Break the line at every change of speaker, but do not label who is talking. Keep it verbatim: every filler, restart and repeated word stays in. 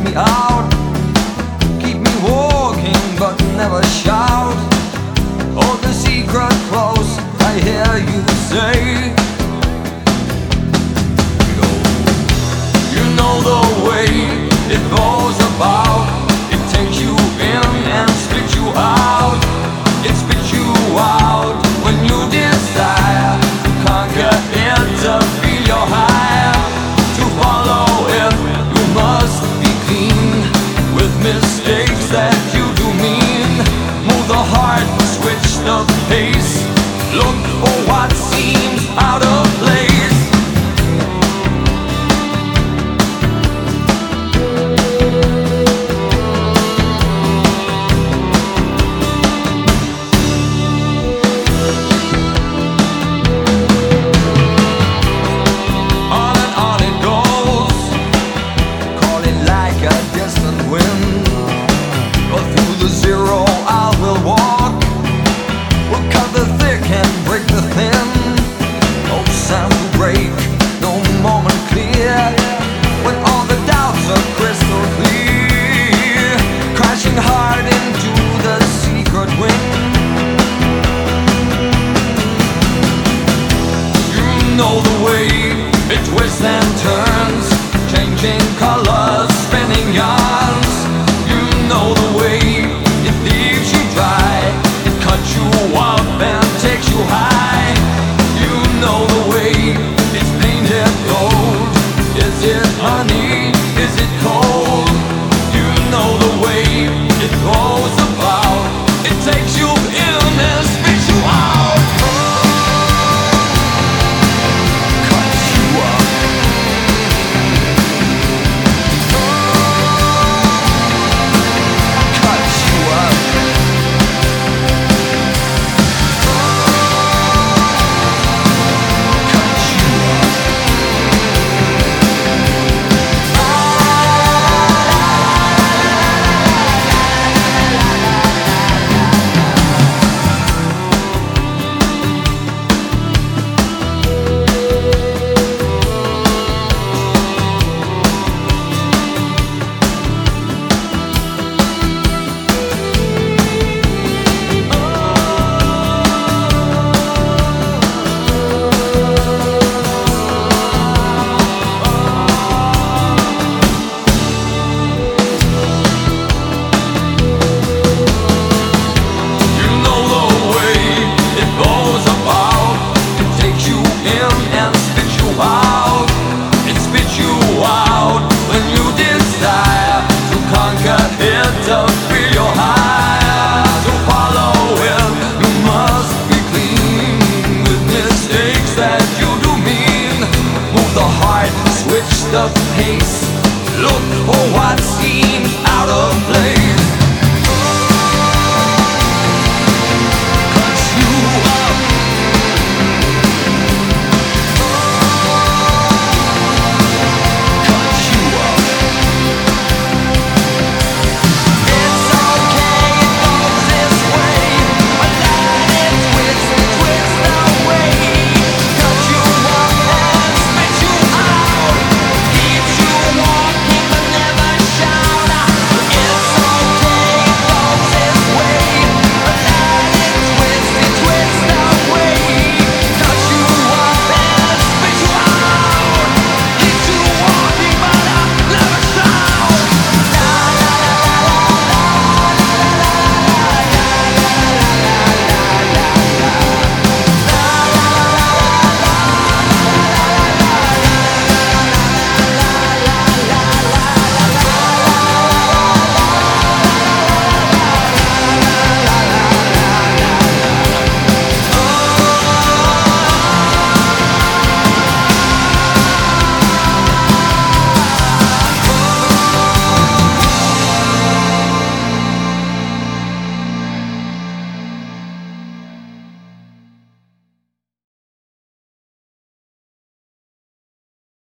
me out. Keep me walking but never shout. Hold the secret close, I hear you say. Yo, you know the way it goes about. It takes you in and spits you out. It spits you out when you desire to conquer it, to feel your high. To follow it, you must be clean with mistakes that you do mean. Move the heart, switch the pace. Look for what seems out of place. Know the way it twists and turns, changing colors, spinning yarns. You know the way it leaves you dry, it cuts you up and takes you high. You know the way it's painted gold. Is it honey? Is it cold? You know the way it goes about. It takes you in and spits you out. The pace, look for what's